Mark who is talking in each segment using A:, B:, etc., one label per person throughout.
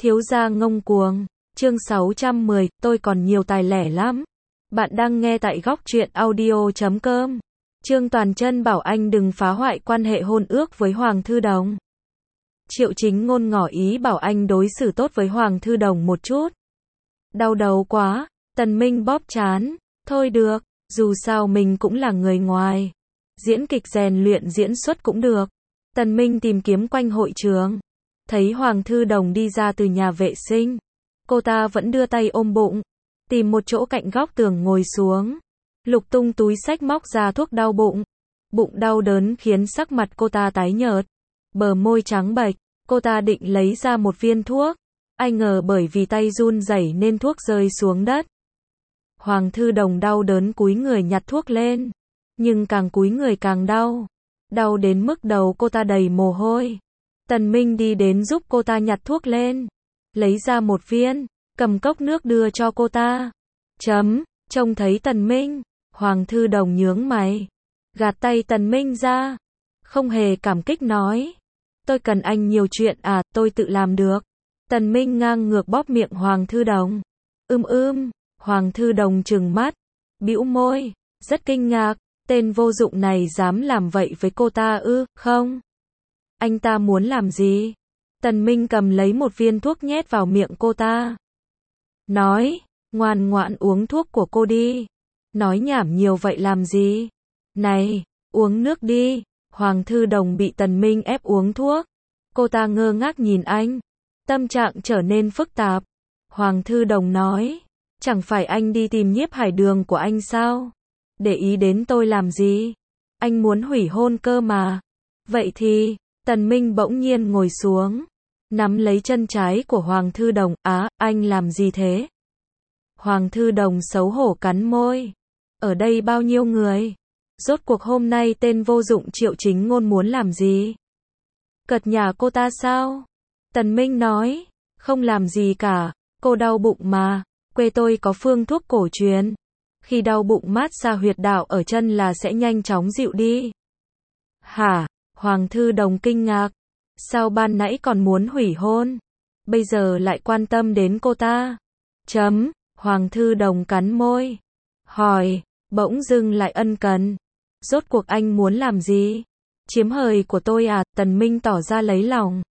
A: Thiếu gia ngông cuồng. Chương 610, tôi còn nhiều tài lẻ lắm. Bạn đang nghe tại góc truyện audio.com. Trương Toàn Chân bảo anh đừng phá hoại quan hệ hôn ước với Hoàng Thư Đồng. Triệu Chính Ngôn ngỏ ý bảo anh đối xử tốt với Hoàng Thư Đồng một chút. Đau đầu quá, Tần Minh bóp trán. Thôi được, dù sao mình cũng là người ngoài. Diễn kịch rèn luyện diễn xuất cũng được. Tần Minh tìm kiếm quanh hội trường. Thấy Hoàng Thư Đồng đi ra từ nhà vệ sinh. Cô ta vẫn đưa tay ôm bụng. Tìm một chỗ cạnh góc tường ngồi xuống. Lục tung túi xách móc ra thuốc đau bụng. Bụng đau đớn khiến sắc mặt cô ta tái nhợt. Bờ môi trắng bệch. Cô ta định lấy ra một viên thuốc. Ai ngờ bởi vì tay run rẩy nên thuốc rơi xuống đất. Hoàng Thư Đồng đau đớn cúi người nhặt thuốc lên. Nhưng càng cúi người càng đau. Đau đến mức đầu cô ta đầy mồ hôi. Tần Minh đi đến giúp cô ta nhặt thuốc lên. Lấy ra một viên, cầm cốc nước đưa cho cô ta. Trông thấy Tần Minh, Hoàng Thư Đồng nhướng mày. Gạt tay Tần Minh ra. Không hề cảm kích nói. Tôi cần anh nhiều chuyện à, tôi tự làm được. Tần Minh ngang ngược bóp miệng Hoàng Thư Đồng. Hoàng Thư Đồng trừng mắt, bĩu môi, rất kinh ngạc. Tên vô dụng này dám làm vậy với cô ta ư? Không. Anh ta muốn làm gì? Tần Minh cầm lấy một viên thuốc nhét vào miệng cô ta. Nói, ngoan ngoãn uống thuốc của cô đi. Nói nhảm nhiều vậy làm gì? Này, uống nước đi. Hoàng Thư Đồng bị Tần Minh ép uống thuốc. Cô ta ngơ ngác nhìn anh. Tâm trạng trở nên phức tạp. Hoàng Thư Đồng nói, chẳng phải anh đi tìm Nhiếp Hải Đường của anh sao? Để ý đến tôi làm gì? Anh muốn hủy hôn cơ mà. Vậy thì, Tần Minh bỗng nhiên ngồi xuống. Nắm lấy chân trái của Hoàng Thư Đồng. Anh làm gì thế? Hoàng Thư Đồng xấu hổ cắn môi. Ở đây bao nhiêu người? Rốt cuộc hôm nay tên vô dụng Triệu Chính Ngôn muốn làm gì? Cật nhà cô ta sao? Tần Minh nói, không làm gì cả, cô đau bụng mà. Quê tôi có phương thuốc cổ truyền. Khi đau bụng mát xa huyệt đạo ở chân là sẽ nhanh chóng dịu đi. Hả? Hoàng Thư Đồng kinh ngạc. Sao ban nãy còn muốn hủy hôn? Bây giờ lại quan tâm đến cô ta? Hoàng Thư Đồng cắn môi. Hỏi, bỗng dưng lại ân cần. Rốt cuộc anh muốn làm gì? Chiếm hời của tôi à? Tần Minh tỏ ra lấy lòng.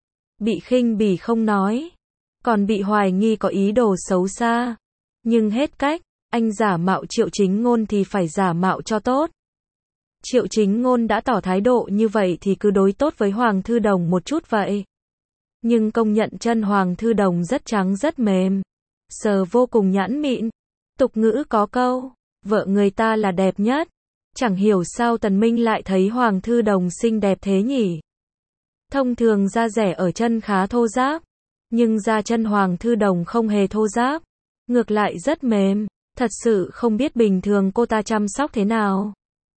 A: Bị khinh bỉ không nói. Còn bị hoài nghi có ý đồ xấu xa. Nhưng hết cách. Anh giả mạo Triệu Chính Ngôn thì phải giả mạo cho tốt. Triệu Chính Ngôn đã tỏ thái độ như vậy thì cứ đối tốt với Hoàng Thư Đồng một chút vậy. Nhưng công nhận chân Hoàng Thư Đồng rất trắng rất mềm. Sờ vô cùng nhẵn mịn. Tục ngữ có câu, vợ người ta là đẹp nhất. Chẳng hiểu sao Tần Minh lại thấy Hoàng Thư Đồng xinh đẹp thế nhỉ. Thông thường da dẻ ở chân khá thô ráp. Nhưng da chân Hoàng Thư Đồng không hề thô ráp. Ngược lại rất mềm. Thật sự không biết bình thường cô ta chăm sóc thế nào.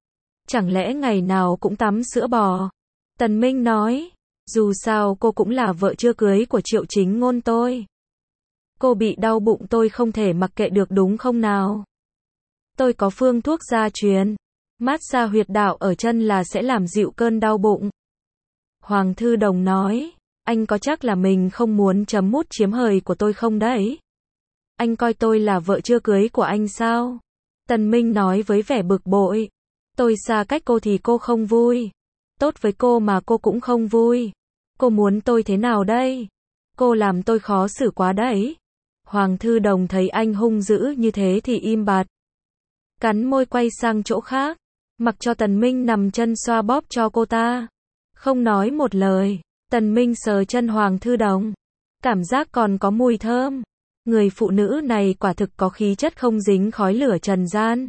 A: Chẳng lẽ ngày nào cũng tắm sữa bò? Tần Minh nói, dù sao cô cũng là vợ chưa cưới của Triệu Chính Ngôn tôi. Cô bị đau bụng tôi không thể mặc kệ được đúng không nào? Tôi có phương thuốc gia truyền. Mát xa huyệt đạo ở chân là sẽ làm dịu cơn đau bụng. Hoàng Thư Đồng nói, anh có chắc là mình không muốn chấm mút chiếm hời của tôi không đấy? Anh coi tôi là vợ chưa cưới của anh sao? Tần Minh nói với vẻ bực bội. Tôi xa cách cô thì cô không vui. Tốt với cô mà cô cũng không vui. Cô muốn tôi thế nào đây? Cô làm tôi khó xử quá đấy. Hoàng Thư Đồng thấy anh hung dữ như thế thì im bặt. Cắn môi quay sang chỗ khác. Mặc cho Tần Minh nằm chân xoa bóp cho cô ta. Không nói một lời. Tần Minh sờ chân Hoàng Thư Đồng. Cảm giác còn có mùi thơm. Người phụ nữ này quả thực có khí chất không dính khói lửa trần gian.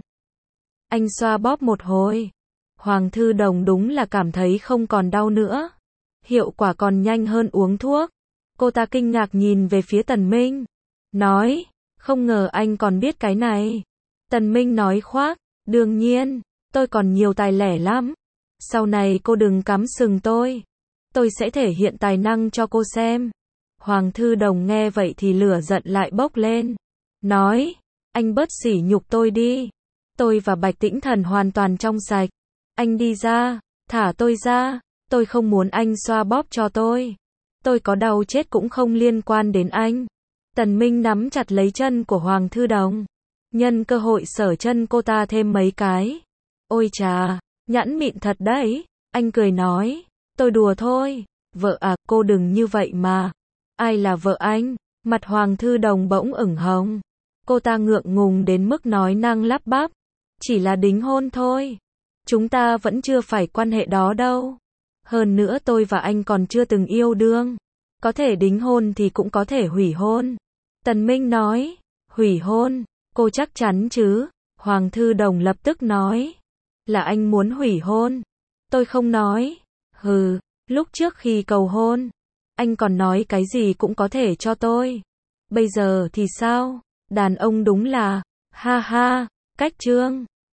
A: Anh xoa bóp một hồi. Hoàng Thư Đồng đúng là cảm thấy không còn đau nữa. Hiệu quả còn nhanh hơn uống thuốc. Cô ta kinh ngạc nhìn về phía Tần Minh. Nói, không ngờ anh còn biết cái này. Tần Minh nói khoác, đương nhiên, tôi còn nhiều tài lẻ lắm. Sau này cô đừng cắm sừng tôi. Tôi sẽ thể hiện tài năng cho cô xem. Hoàng Thư Đồng nghe vậy thì lửa giận lại bốc lên. Nói, anh bớt sỉ nhục tôi đi. Tôi và Bạch Tĩnh Thần hoàn toàn trong sạch. Anh đi ra, thả tôi ra. Tôi không muốn anh xoa bóp cho tôi. Tôi có đau chết cũng không liên quan đến anh. Tần Minh nắm chặt lấy chân của Hoàng Thư Đồng. Nhân cơ hội sờ chân cô ta thêm mấy cái. Ôi chà, nhẵn mịn thật đấy. Anh cười nói. Tôi đùa thôi. Vợ à, cô đừng như vậy mà. Ai là vợ anh? Mặt Hoàng Thư Đồng bỗng ửng hồng. Cô ta ngượng ngùng đến mức nói năng lắp bắp. Chỉ là đính hôn thôi. Chúng ta vẫn chưa phải quan hệ đó đâu. Hơn nữa tôi và anh còn chưa từng yêu đương. Có thể đính hôn thì cũng có thể hủy hôn. Tần Minh nói. Hủy hôn? Cô chắc chắn chứ? Hoàng Thư Đồng lập tức nói. Là anh muốn hủy hôn. Tôi không nói. Hừ, lúc trước khi cầu hôn, anh còn nói cái gì cũng có thể cho tôi. Bây giờ thì sao? Đàn ông đúng là, ha ha, cách trương.